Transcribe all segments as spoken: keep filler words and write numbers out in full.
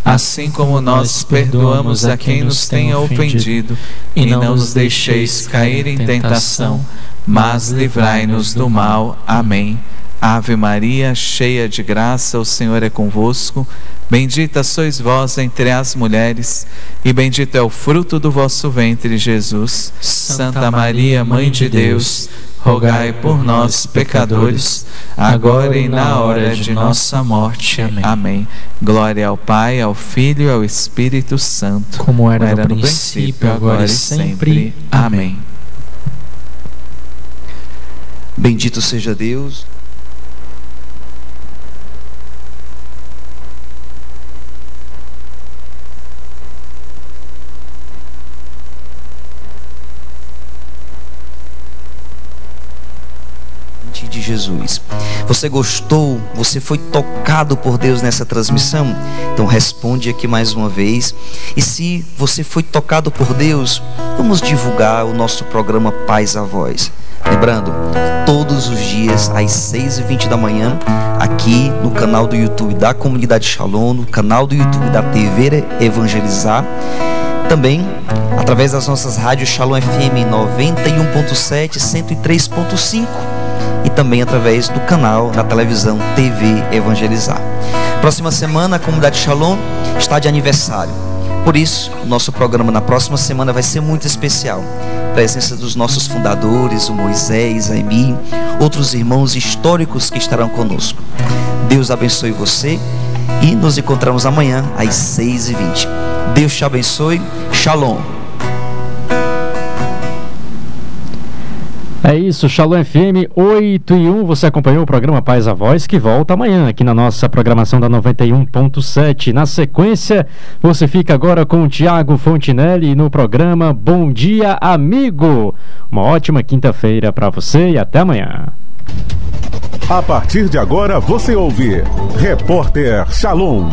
assim como nós perdoamos a quem nos tenha ofendido, e não nos deixeis cair em tentação, mas livrai-nos do mal. Amém. Ave Maria, cheia de graça, o Senhor é convosco. Bendita sois vós entre as mulheres, e bendito é o fruto do vosso ventre, Jesus. Santa Maria, Mãe de Deus, rogai por nós, pecadores, agora e na hora de nossa morte. Amém. Amém. Glória ao Pai, ao Filho e ao Espírito Santo, como era, era no, no princípio, agora e sempre. Amém. Bendito seja Deus. De Jesus. Você gostou? Você foi tocado por Deus nessa transmissão? Então responde aqui mais uma vez. E se você foi tocado por Deus, vamos divulgar o nosso programa Paz à Voz. Lembrando, todos os dias às seis e vinte da manhã, aqui no canal do YouTube da Comunidade Shalom, no canal do YouTube da T V Evangelizar, também através das nossas rádios Shalom F M noventa e um ponto sete, cento e três ponto cinco, e também através do canal da televisão T V Evangelizar. Próxima semana a Comunidade Shalom está de aniversário. Por isso, o nosso programa na próxima semana vai ser muito especial. Presença dos nossos fundadores, o Moisés, a Emi, outros irmãos históricos que estarão conosco. Deus abençoe você e nos encontramos amanhã às seis e vinte. Deus te abençoe. Shalom. É isso, Shalom F M oito e um, você acompanhou o programa Paz à Voz, que volta amanhã aqui na nossa programação da noventa e um ponto sete. Na sequência, você fica agora com o Tiago Fontinelli no programa Bom Dia Amigo. Uma ótima quinta-feira para você e até amanhã. A partir de agora você ouve Repórter Shalom.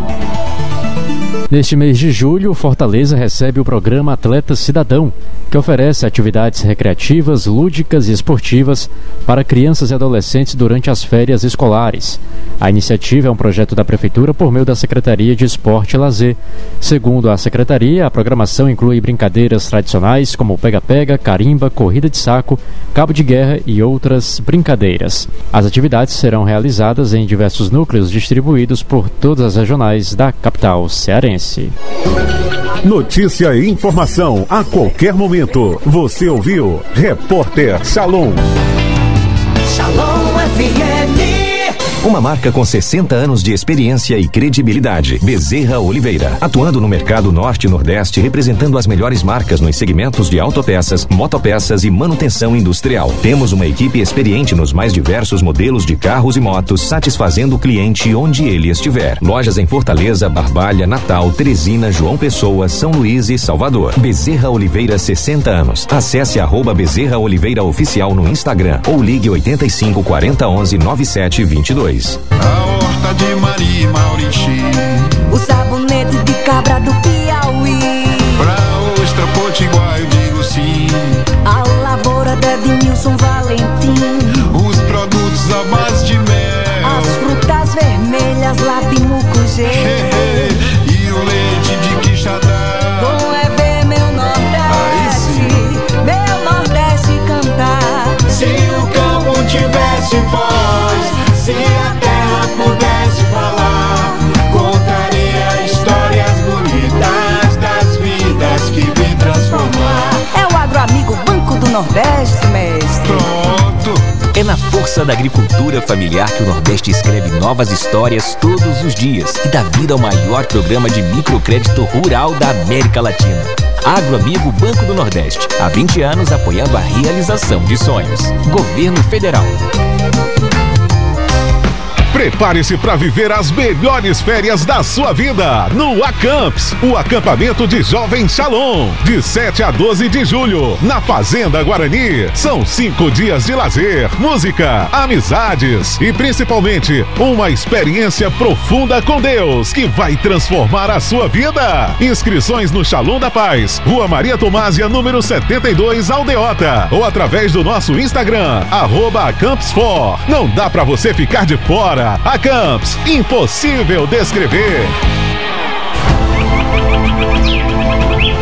Neste mês de julho, Fortaleza recebe o programa Atleta Cidadão, que oferece atividades recreativas, lúdicas e esportivas para crianças e adolescentes durante as férias escolares. A iniciativa é um projeto da Prefeitura por meio da Secretaria de Esporte e Lazer. Segundo a Secretaria, a programação inclui brincadeiras tradicionais como pega-pega, carimba, corrida de saco, cabo de guerra e outras brincadeiras. As atividades serão realizadas em diversos núcleos distribuídos por todas as regionais da capital cearense. Notícia e informação a qualquer momento. Você ouviu Repórter Shalom. Shalom F M. Uma marca com sessenta anos de experiência e credibilidade. Bezerra Oliveira. Atuando no mercado norte e nordeste, representando as melhores marcas nos segmentos de autopeças, motopeças e manutenção industrial. Temos uma equipe experiente nos mais diversos modelos de carros e motos, satisfazendo o cliente onde ele estiver. Lojas em Fortaleza, Barbalha, Natal, Teresina, João Pessoa, São Luís e Salvador. Bezerra Oliveira, sessenta anos. Acesse arroba Bezerra Oliveira Oficial no Instagram ou ligue oitenta e cinco, quarenta, onze, noventa e sete, vinte e dois. A horta de Maria e Maurici, o sabonete de cabra do Piauí, pra ostra potiguar eu digo sim. A lavoura de Ednilson Valentim, os produtos à base de mel, as frutas vermelhas lá de Mucugê, e o leite de Quixadá. Bom é ver meu Nordeste, meu Nordeste cantar. Se o campo tivesse voz, se a terra pudesse falar, contaria histórias bonitas das vidas que vem transformar. É o Agroamigo Banco do Nordeste, mestre. Pronto! É na força da agricultura familiar que o Nordeste escreve novas histórias todos os dias e dá vida ao maior programa de microcrédito rural da América Latina. Agroamigo Banco do Nordeste, há vinte anos apoiando a realização de sonhos. Governo Federal. Prepare-se para viver as melhores férias da sua vida no Acamps, o acampamento de Jovem Shalom, de sete a doze de julho, na Fazenda Guarani. São cinco dias de lazer, música, amizades e principalmente uma experiência profunda com Deus que vai transformar a sua vida. Inscrições no Shalom da Paz, Rua Maria Tomásia, número setenta e dois, Aldeota, ou através do nosso Instagram, arroba Acamps4. Não dá para você ficar de fora. Acamps, impossível descrever.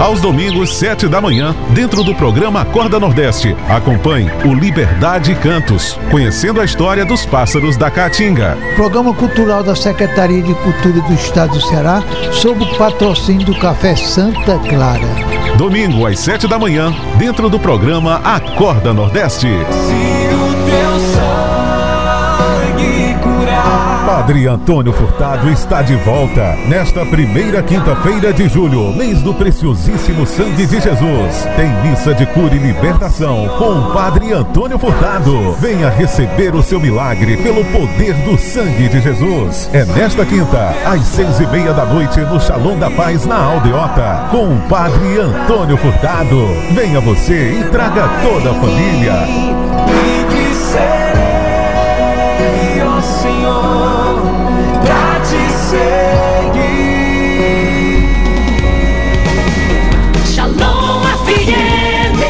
Aos domingos, sete da manhã, dentro do programa Acorda Nordeste, acompanhe o Liberdade Cantos, conhecendo a história dos pássaros da Caatinga. Programa cultural da Secretaria de Cultura do Estado do Ceará, sob o patrocínio do Café Santa Clara. Domingo, às sete da manhã, dentro do programa Acorda Nordeste. Se o teu sangue curar. Padre Antônio Furtado está de volta nesta primeira quinta-feira de julho, mês do preciosíssimo sangue de Jesus. Tem missa de cura e libertação com o Padre Antônio Furtado. Venha receber o seu milagre pelo poder do sangue de Jesus. É nesta quinta, às seis e meia da noite, no Shalom da Paz, na Aldeota, com o Padre Antônio Furtado. Venha você e traga toda a família. E que serei, ó Senhor, pra te seguir. Shalom F M,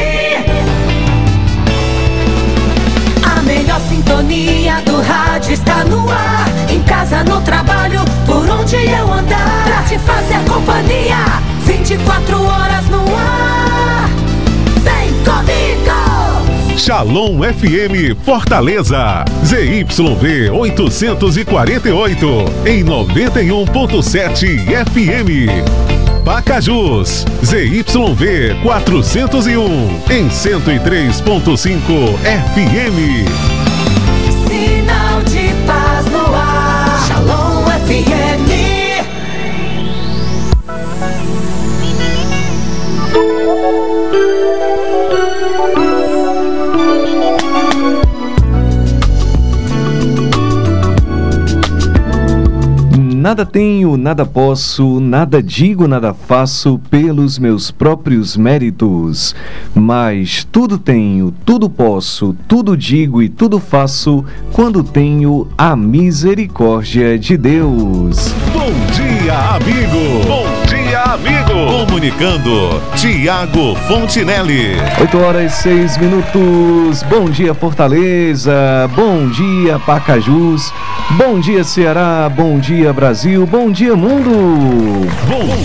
a melhor sintonia do rádio está no ar. Em casa, no trabalho, por onde eu andar, pra te fazer companhia, vinte e quatro horas no ar. Vem comigo! Shalom F M Fortaleza, Z Y V oitocentos e quarenta e oito, em noventa e um ponto sete F M. Pacajus, Z Y V quatrocentos e um, em cento e três ponto cinco F M. Sinal de paz no ar. Shalom F M. Nada tenho, nada posso, nada digo, nada faço pelos meus próprios méritos. Mas tudo tenho, tudo posso, tudo digo e tudo faço quando tenho a misericórdia de Deus. Bom dia, amigo! Bom dia, amigo! Comunicando, Tiago Fontinelli. oito horas e seis minutos. Bom dia, Fortaleza. Bom dia, Pacajus. Bom dia, Ceará. Bom dia, Brasil. Bom dia, mundo. Bom